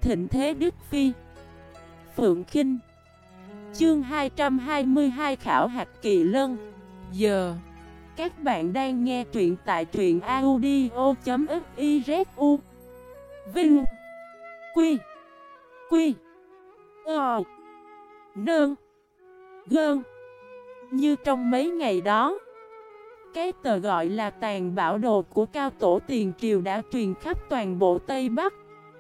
thịnh thế Đức Phi. Phượng Khinh. Chương 222 Khảo hạch kỳ lân. Giờ các bạn đang nghe truyện tại truyện audio.xyz. Vinh. Quy. Quy. Nương. Gơn. Như trong mấy ngày đó, cái tờ gọi là tàn bảo đồ của cao tổ tiền triều đã truyền khắp toàn bộ Tây Bắc.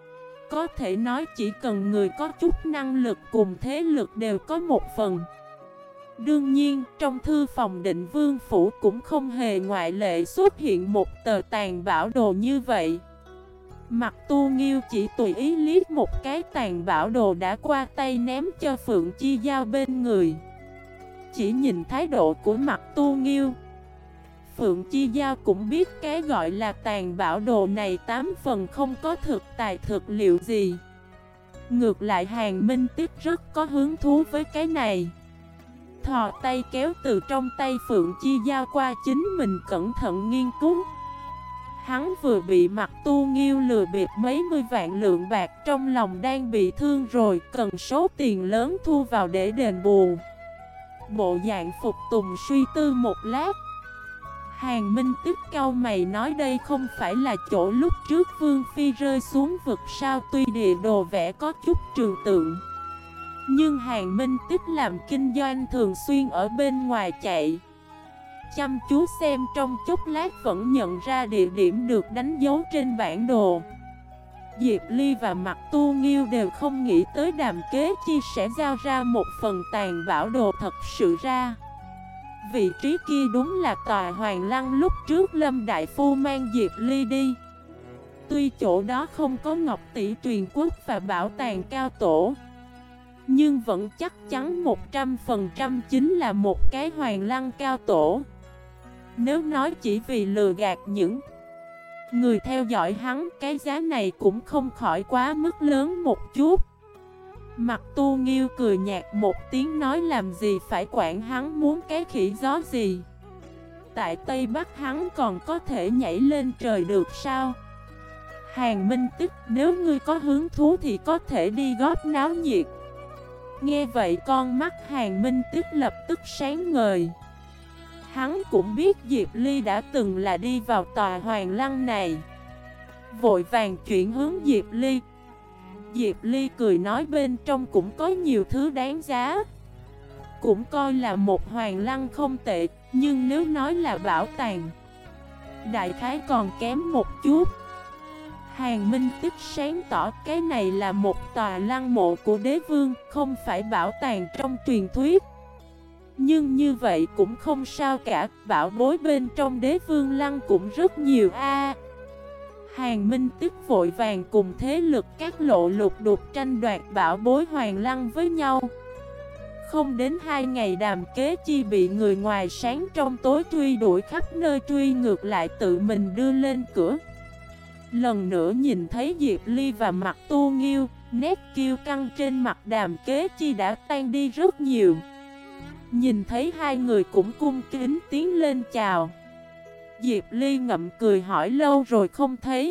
Có thể nói chỉ cần người có chút năng lực cùng thế lực đều có một phần. Đương nhiên, trong thư phòng Định Vương Phủ cũng không hề ngoại lệ xuất hiện một tờ tàn bảo đồ như vậy. Mặt Tu Nghiêu chỉ tùy ý liếc một cái tàn bảo đồ đã qua tay ném cho Phượng Chi Giao bên người. Chỉ nhìn thái độ của Mặt Tu Nghiêu, Phượng Chi Giao cũng biết cái gọi là tàn bảo đồ này 8 phần không có thực tài thực liệu gì. Ngược lại Hàn Minh Tích rất có hứng thú với cái này. Thò tay kéo từ trong tay Phượng Chi Giao qua chính mình cẩn thận nghiên cứu. Hắn vừa bị Mặt Tu Nghiêu lừa bịp mấy mươi vạn lượng bạc, trong lòng đang bị thương rồi, cần số tiền lớn thu vào để đền bù. Bộ dạng phục tùng suy tư một lát, Hàn Minh Tích cau mày nói đây không phải là chỗ lúc trước Vương Phi rơi xuống vực sao. Tuy địa đồ vẽ có chút trừu tượng, nhưng Hàn Minh Tích làm kinh doanh thường xuyên ở bên ngoài chạy, chăm chú xem trong chốc lát vẫn nhận ra địa điểm được đánh dấu trên bản đồ. Diệp Ly và Mặt Tu Nghiêu đều không nghĩ tới Đàm Kế Chi sẽ giao ra một phần tàn bảo đồ thật sự ra. Vị trí kia đúng là tòa Hoàng Lăng lúc trước Lâm Đại Phu mang Diệp Ly đi. Tuy chỗ đó không có Ngọc Tỷ truyền quốc và bảo tàng cao tổ, nhưng vẫn chắc chắn 100% chính là một cái Hoàng Lăng cao tổ. Nếu nói chỉ vì lừa gạt những người theo dõi hắn, cái giá này cũng không khỏi quá mức lớn một chút. Mặt Tu Nghiêu cười nhạt một tiếng nói làm gì phải quản hắn muốn cái khỉ gió gì. Tại Tây Bắc hắn còn có thể nhảy lên trời được sao? Hàn Minh Tích, nếu ngươi có hứng thú thì có thể đi góp náo nhiệt. Nghe vậy con mắt Hàn Minh Tích lập tức sáng ngời. Hắn cũng biết Diệp Ly đã từng là đi vào tòa Hoàng Lăng này. Vội vàng chuyển hướng Diệp Ly. Diệp Ly cười nói bên trong cũng có nhiều thứ đáng giá, cũng coi là một Hoàng Lăng không tệ. Nhưng nếu nói là bảo tàng, đại khái còn kém một chút. Hàn Minh Tích sáng tỏ cái này là một tòa lăng mộ của đế vương, không phải bảo tàng trong truyền thuyết. Nhưng như vậy cũng không sao cả, bảo bối bên trong đế vương lăng cũng rất nhiều a. Hàn Minh Tích vội vàng cùng thế lực các lộ lục đục tranh đoạt bảo bối Hoàng Lăng với nhau. Không đến 2 ngày Đàm Kế Chi bị người ngoài sáng trong tối truy đuổi khắp nơi, truy ngược lại tự mình đưa lên cửa. Lần nữa nhìn thấy Diệp Ly và Mặt Tu Nghiêu, nét kiêu căng trên mặt Đàm Kế Chi đã tan đi rất nhiều. Nhìn thấy hai người cũng cung kính tiến lên chào. Diệp Ly ngậm cười hỏi lâu rồi không thấy,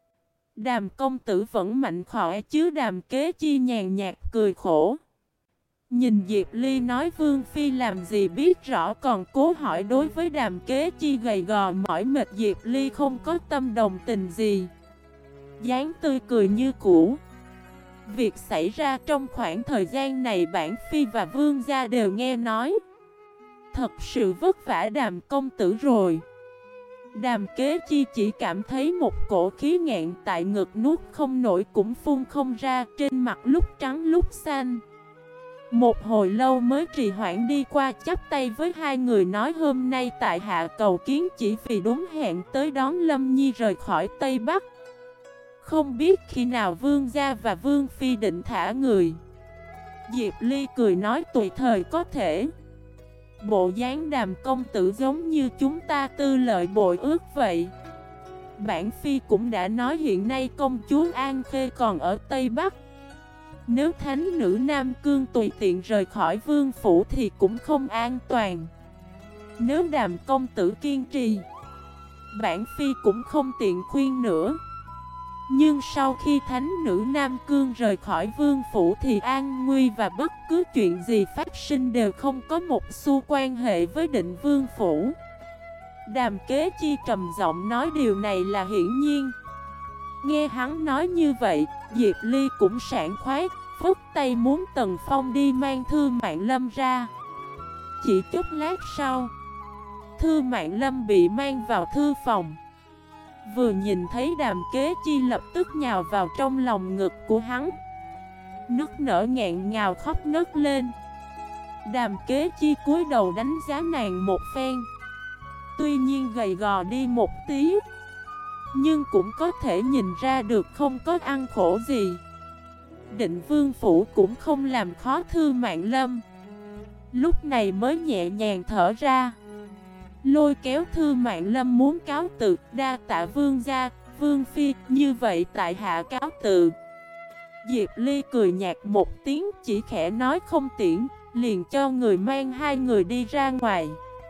Đàm công tử vẫn mạnh khỏe chứ? Đàm Kế Chi nhàn nhạt cười khổ. Nhìn Diệp Ly nói Vương Phi làm gì biết rõ, còn cố hỏi. Đối với Đàm Kế Chi gầy gò mỏi mệt, Diệp Ly không có tâm đồng tình gì, dáng tươi cười như cũ. Việc xảy ra trong khoảng thời gian này bản Phi và Vương gia đều nghe nói. Thật sự vất vả Đàm công tử rồi. Đàm Kế Chi chỉ cảm thấy một cổ khí nghẹn tại ngực, nuốt không nổi cũng phun không ra, trên mặt lúc trắng lúc xanh. Một hồi lâu mới trì hoãn đi qua, chắp tay với hai người nói hôm nay tại hạ cầu kiến chỉ vì đúng hẹn tới đón Lâm Nhi rời khỏi Tây Bắc. Không biết khi nào Vương gia và Vương Phi định thả người. Diệp Ly cười nói tùy thời có thể. Bộ dáng Đàm công tử giống như chúng ta tư lợi bội ước vậy. Bản Phi cũng đã nói hiện nay công chúa An Khê còn ở Tây Bắc. Nếu thánh nữ Nam Cương tùy tiện rời khỏi vương phủ thì cũng không an toàn. Nếu Đàm công tử kiên trì, bản Phi cũng không tiện khuyên nữa. Nhưng sau khi thánh nữ Nam Cương rời khỏi vương phủ thì an nguy và bất cứ chuyện gì phát sinh đều không có một xu quan hệ với Định Vương phủ. Đàm Kế Chi trầm giọng nói điều này là hiển nhiên. Nghe hắn nói như vậy, Diệp Ly cũng sảng khoái, phất tay muốn Tần Phong đi mang Thư Mạn Lâm ra. Chỉ chút lát sau, Thư Mạn Lâm bị mang vào thư phòng. Vừa nhìn thấy Đàm Kế Chi lập tức nhào vào trong lòng ngực của hắn, nức nở nghẹn ngào khóc nấc lên. Đàm Kế Chi cúi đầu đánh giá nàng một phen. Tuy nhiên gầy gò đi một tí, nhưng cũng có thể nhìn ra được không có ăn khổ gì. Định Vương phủ cũng không làm khó Thư Mạn Lâm, lúc này mới nhẹ nhàng thở ra, lôi kéo Thư Mạn Lâm muốn cáo từ. Đa tạ vương gia, vương phi, như vậy tại hạ cáo từ. Diệp Ly cười nhạt một tiếng, chỉ khẽ nói không tiễn, liền cho người mang hai người đi ra ngoài.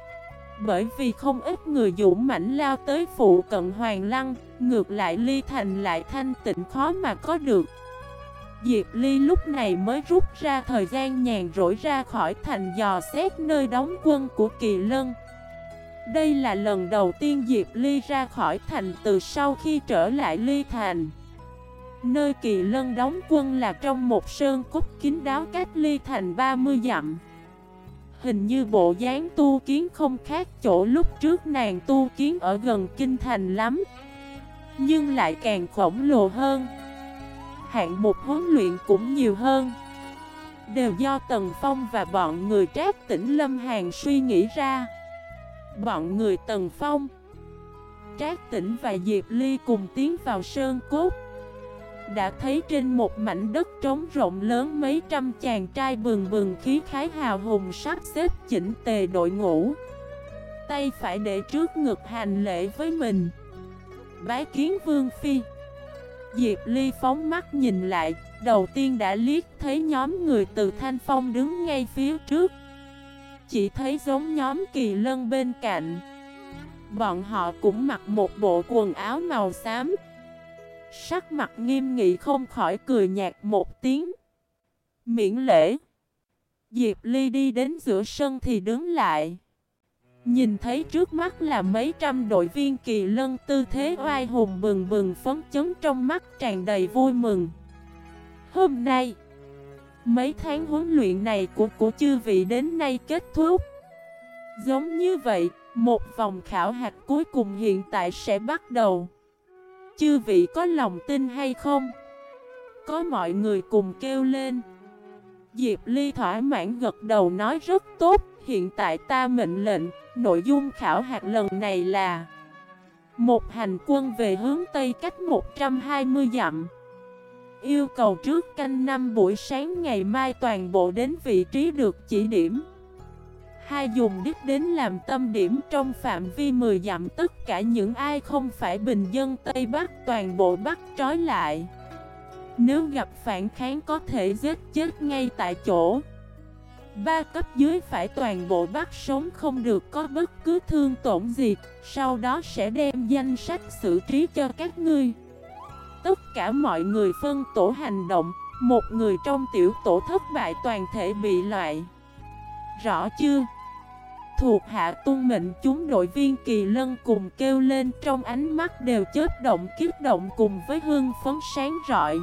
Bởi vì không ít người dũng mãnh lao tới phụ cận Hoàng Lăng, ngược lại Ly Thành lại thanh tịnh khó mà có được. Diệp Ly lúc này mới rút ra thời gian nhàn rỗi ra khỏi thành dò xét nơi đóng quân của Kỳ Lân. Đây là lần đầu tiên Diệp Ly ra khỏi thành từ sau khi trở lại Ly Thành. Nơi Kỳ Lân đóng quân là trong một sơn cốc kín đáo cách Ly Thành 30 dặm. Hình như bộ dáng tu kiến không khác chỗ lúc trước nàng tu kiến ở gần kinh thành lắm, nhưng lại càng khổng lồ hơn. Hạng mục huấn luyện cũng nhiều hơn, đều do Tần Phong và bọn người Trác Tĩnh Lâm Hàn suy nghĩ ra. Bọn người Tần Phong, Trác Tĩnh và Diệp Ly cùng tiến vào sơn cốt. Đã thấy trên một mảnh đất trống rộng lớn mấy trăm chàng trai bừng bừng khí khái hào hùng sắp xếp chỉnh tề đội ngũ, tay phải để trước ngực hành lễ với mình. Bái kiến vương phi. Diệp Ly phóng mắt nhìn lại, đầu tiên đã liếc thấy nhóm người từ Thanh Phong đứng ngay phía trước. Chỉ thấy giống nhóm Kỳ Lân bên cạnh. Bọn họ cũng mặc một bộ quần áo màu xám, sắc mặt nghiêm nghị, không khỏi cười nhạt một tiếng. Miễn lễ. Diệp Ly đi đến giữa sân thì đứng lại. Nhìn thấy trước mắt là mấy trăm đội viên Kỳ Lân, tư thế oai hùng bừng bừng phấn chấn, trong mắt tràn đầy vui mừng. Hôm nay, mấy tháng huấn luyện này của chư vị đến nay kết thúc. Giống như vậy, một vòng khảo hạch cuối cùng hiện tại sẽ bắt đầu. Chư vị có lòng tin hay không? Có mọi người cùng kêu lên. Diệp Ly thỏa mãn gật đầu nói rất tốt. Hiện tại ta mệnh lệnh, nội dung khảo hạch lần này là một hành quân về hướng Tây cách 120 dặm. Yêu cầu trước canh 5 buổi sáng ngày mai toàn bộ đến vị trí được chỉ điểm. Hai dùng đích đến làm tâm điểm trong phạm vi 10 dặm, tất cả những ai không phải bình dân Tây Bắc toàn bộ bắt trói lại. Nếu gặp phản kháng có thể giết chết ngay tại chỗ. 3 cấp dưới phải toàn bộ bắt sống, không được có bất cứ thương tổn gì. Sau đó sẽ đem danh sách xử trí cho các ngươi. Tất cả mọi người phân tổ hành động. Một người trong tiểu tổ thất bại toàn thể bị loại. Rõ chưa? Thuộc hạ tuân mệnh. Chúng đội viên Kỳ Lân cùng kêu lên, trong ánh mắt đều chớp động kích động cùng với hưng phấn sáng rọi.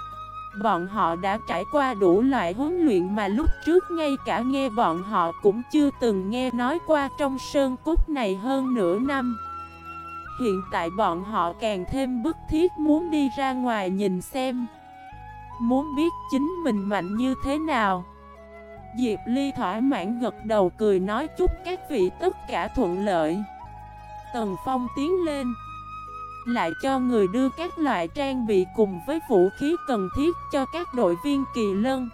Bọn họ đã trải qua đủ loại huấn luyện mà lúc trước ngay cả nghe bọn họ cũng chưa từng nghe nói qua trong sơn cốt này hơn nửa năm. Hiện tại bọn họ càng thêm bức thiết muốn đi ra ngoài nhìn xem, muốn biết chính mình mạnh như thế nào. Diệp Ly thỏa mãn gật đầu cười nói chúc các vị tất cả thuận lợi. Tần Phong tiến lên, lại cho người đưa các loại trang bị cùng với vũ khí cần thiết cho các đội viên Kỳ Lân.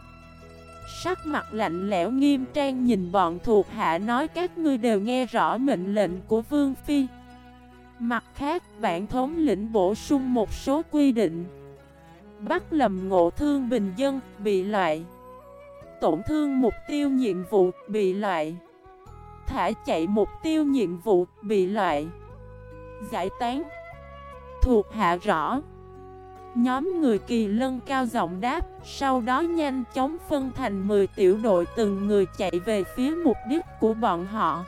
Sắc mặt lạnh lẽo nghiêm trang nhìn bọn thuộc hạ nói các ngươi đều nghe rõ mệnh lệnh của Vương Phi. Mặt khác, bản thống lĩnh bổ sung một số quy định. Bắt lầm ngộ thương bình dân, bị loại. Tổn thương mục tiêu nhiệm vụ, bị loại. Thả chạy mục tiêu nhiệm vụ, bị loại. Giải tán. Thuộc hạ rõ. Nhóm người Kỳ Lân cao giọng đáp, sau đó nhanh chóng phân thành 10 tiểu đội từng người chạy về phía mục đích của bọn họ.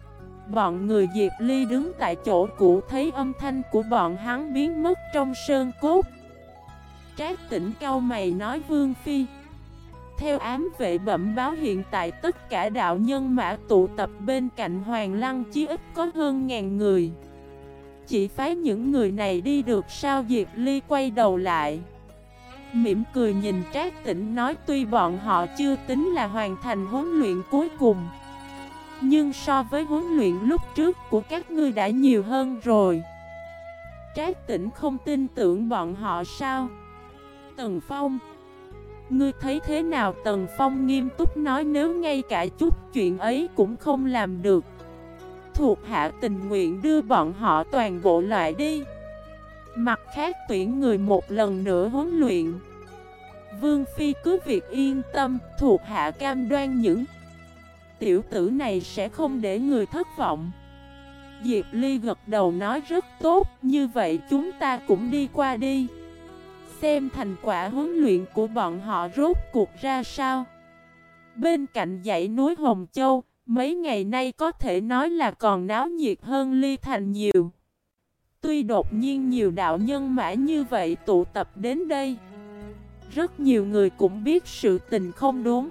Bọn người Diệp Ly đứng tại chỗ cũ thấy âm thanh của bọn hắn biến mất trong sơn cốt. Trác Tĩnh cau mày nói Vương Phi. Theo ám vệ bẩm báo hiện tại tất cả đạo nhân mã tụ tập bên cạnh Hoàng Lăng chí ít có hơn 1000 người. Chỉ phái những người này đi được sao? Diệp Ly quay đầu lại, mỉm cười nhìn Trác Tĩnh nói tuy bọn họ chưa tính là hoàn thành huấn luyện cuối cùng, nhưng so với huấn luyện lúc trước của các ngươi đã nhiều hơn rồi. Trác Tĩnh không tin tưởng bọn họ sao? Tần Phong, ngươi thấy thế nào? Tần Phong nghiêm túc nói nếu ngay cả chút chuyện ấy cũng không làm được, thuộc hạ tình nguyện đưa bọn họ toàn bộ loại đi. Mặt khác tuyển người một lần nữa huấn luyện. Vương Phi cứ việc yên tâm, thuộc hạ cam đoan những tiểu tử này sẽ không để người thất vọng. Diệp Ly gật đầu nói rất tốt, như vậy chúng ta cũng đi qua đi, xem thành quả huấn luyện của bọn họ rốt cuộc ra sao. Bên cạnh dãy núi Hồng Châu, mấy ngày nay có thể nói là còn náo nhiệt hơn Ly Thành nhiều. Tuy đột nhiên nhiều đạo nhân mã như vậy tụ tập đến đây, rất nhiều người cũng biết sự tình không đúng,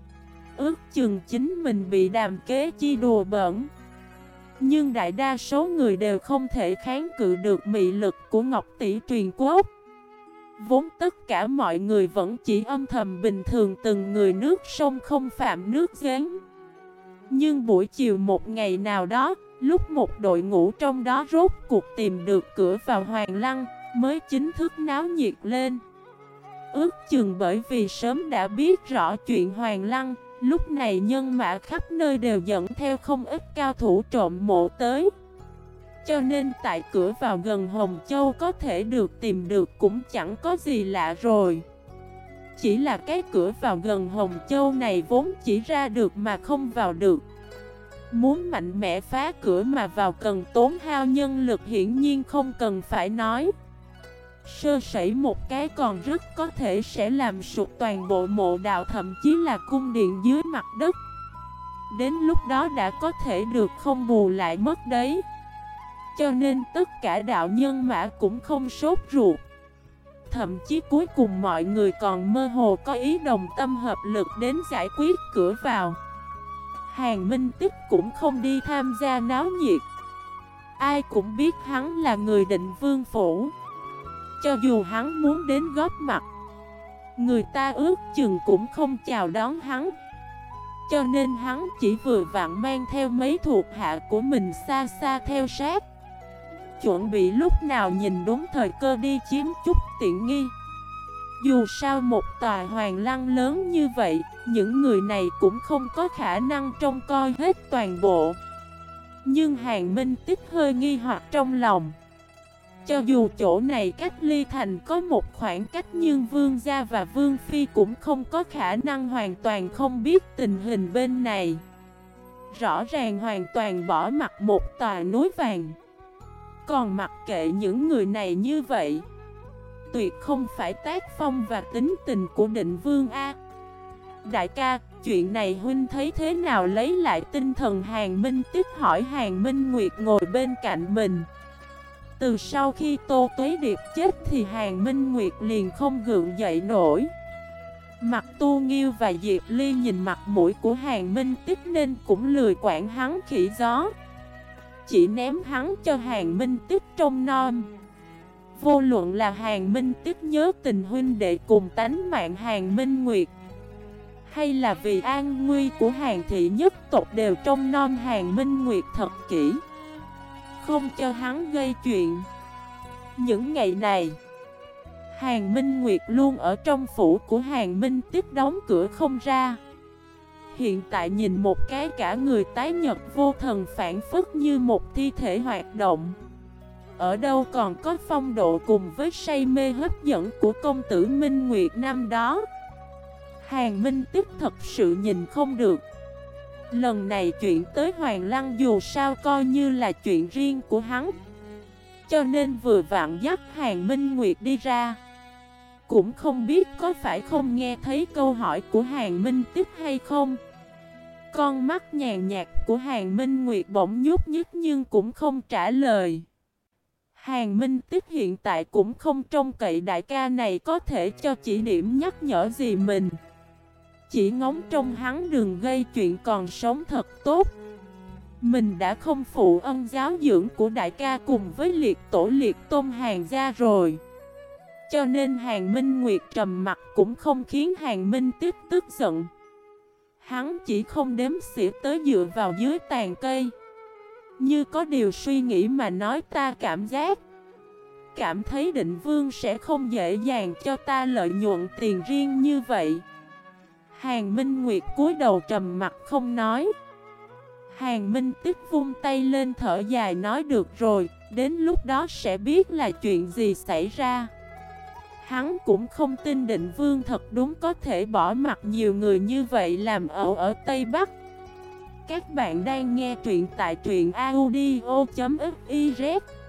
ước chừng chính mình bị đàm kế chi đùa bỡn. Nhưng đại đa số người đều không thể kháng cự được mị lực của Ngọc Tỷ truyền quốc. Vốn tất cả mọi người vẫn chỉ âm thầm bình thường từng người nước sông không phạm nước giếng. Nhưng buổi chiều một ngày nào đó, lúc một đội ngũ trong đó rốt cuộc tìm được cửa vào Hoàng Lăng, mới chính thức náo nhiệt lên. Ước chừng bởi vì sớm đã biết rõ chuyện Hoàng Lăng, lúc này nhân mã khắp nơi đều dẫn theo không ít cao thủ trộm mộ tới. Cho nên tại cửa vào gần Hồng Châu có thể được tìm được cũng chẳng có gì lạ rồi. Chỉ là cái cửa vào gần Hồng Châu này vốn chỉ ra được mà không vào được. Muốn mạnh mẽ phá cửa mà vào cần tốn hao nhân lực hiển nhiên không cần phải nói. Sơ sẩy một cái còn rất có thể sẽ làm sụp toàn bộ mộ đạo, thậm chí là cung điện dưới mặt đất. Đến lúc đó đã có thể được không bù lại mất đấy. Cho nên tất cả đạo nhân mã cũng không sốt ruột. Thậm chí cuối cùng mọi người còn mơ hồ có ý đồng tâm hợp lực đến giải quyết cửa vào. Hàn Minh Tích cũng không đi tham gia náo nhiệt. Ai cũng biết hắn là người Định Vương phủ. Cho dù hắn muốn đến góp mặt, người ta ước chừng cũng không chào đón hắn. Cho nên hắn chỉ vừa vặn mang theo mấy thuộc hạ của mình xa xa theo sát, chuẩn bị lúc nào nhìn đúng thời cơ đi chiếm chút tiện nghi. Dù sao một tòa Hoàng Lăng lớn như vậy, những người này cũng không có khả năng trông coi hết toàn bộ. Nhưng Hàn Minh Tích hơi nghi hoặc trong lòng. Cho dù chỗ này cách Ly Thành có một khoảng cách, nhưng Vương gia và Vương Phi cũng không có khả năng hoàn toàn không biết tình hình bên này. Rõ ràng hoàn toàn bỏ mặt một tòa núi vàng. Còn mặc kệ những người này như vậy, tuyệt không phải tác phong và tính tình của Định Vương A. Đại ca, chuyện này huynh thấy thế nào? Lấy lại tinh thần Hàn Minh Tích hỏi Hàn Minh Nguyệt ngồi bên cạnh mình. Từ sau khi Tô Tuế Điệp chết thì Hàn Minh Nguyệt liền không gượng dậy nổi. Mặt Tu Nghiêu và Diệp Ly nhìn mặt mũi của Hàn Minh Tích nên cũng lười quản hắn khỉ gió, chỉ ném hắn cho Hàn Minh Tích trông nom. Vô luận là Hàn Minh Tích nhớ tình huynh đệ cùng tánh mạng Hàn Minh Nguyệt, hay là vì an nguy của Hàn thị nhất tộc, đều trông nom Hàn Minh Nguyệt thật kỹ, không cho hắn gây chuyện. Những ngày này, Hàn Minh Nguyệt luôn ở trong phủ của Hàn Minh Tích đóng cửa không ra. Hiện tại nhìn một cái cả người tái nhợt vô thần, phản phất như một thi thể hoạt động. Ở đâu còn có phong độ cùng với say mê hấp dẫn của công tử Minh Nguyệt năm đó. Hàn Minh Tích thật sự nhìn không được. Lần này chuyện tới Hoàng Lăng dù sao coi như là chuyện riêng của hắn, cho nên vừa vặn dắt Hàn Minh Nguyệt đi ra. Cũng không biết có phải không nghe thấy câu hỏi của Hàn Minh Tích hay không. Con mắt nhàn nhạt của Hàn Minh Nguyệt bỗng nhúc nhích nhưng cũng không trả lời. Hàn Minh Tích hiện tại cũng không trông cậy đại ca này có thể cho chỉ điểm nhắc nhở gì mình. Chỉ ngóng trông hắn đừng gây chuyện còn sống thật tốt. Mình đã không phụ ân giáo dưỡng của đại ca cùng với liệt tổ liệt tôn Hàn gia rồi. Cho nên Hàn Minh Nguyệt trầm mặt cũng không khiến Hàn Minh Tích tức giận. Hắn chỉ không đếm xỉa tới dựa vào dưới tàn cây. Như có điều suy nghĩ mà nói, ta cảm thấy Định Vương sẽ không dễ dàng cho ta lợi nhuận tiền riêng như vậy. Hàn Minh Nguyệt cúi đầu trầm mặt không nói. Hàn Minh Tích vung tay lên thở dài nói được rồi, đến lúc đó sẽ biết là chuyện gì xảy ra. Hắn cũng không tin Định Vương thật đúng có thể bỏ mặc nhiều người như vậy làm ở Tây Bắc. Các bạn đang nghe truyện tại truyện audio.fif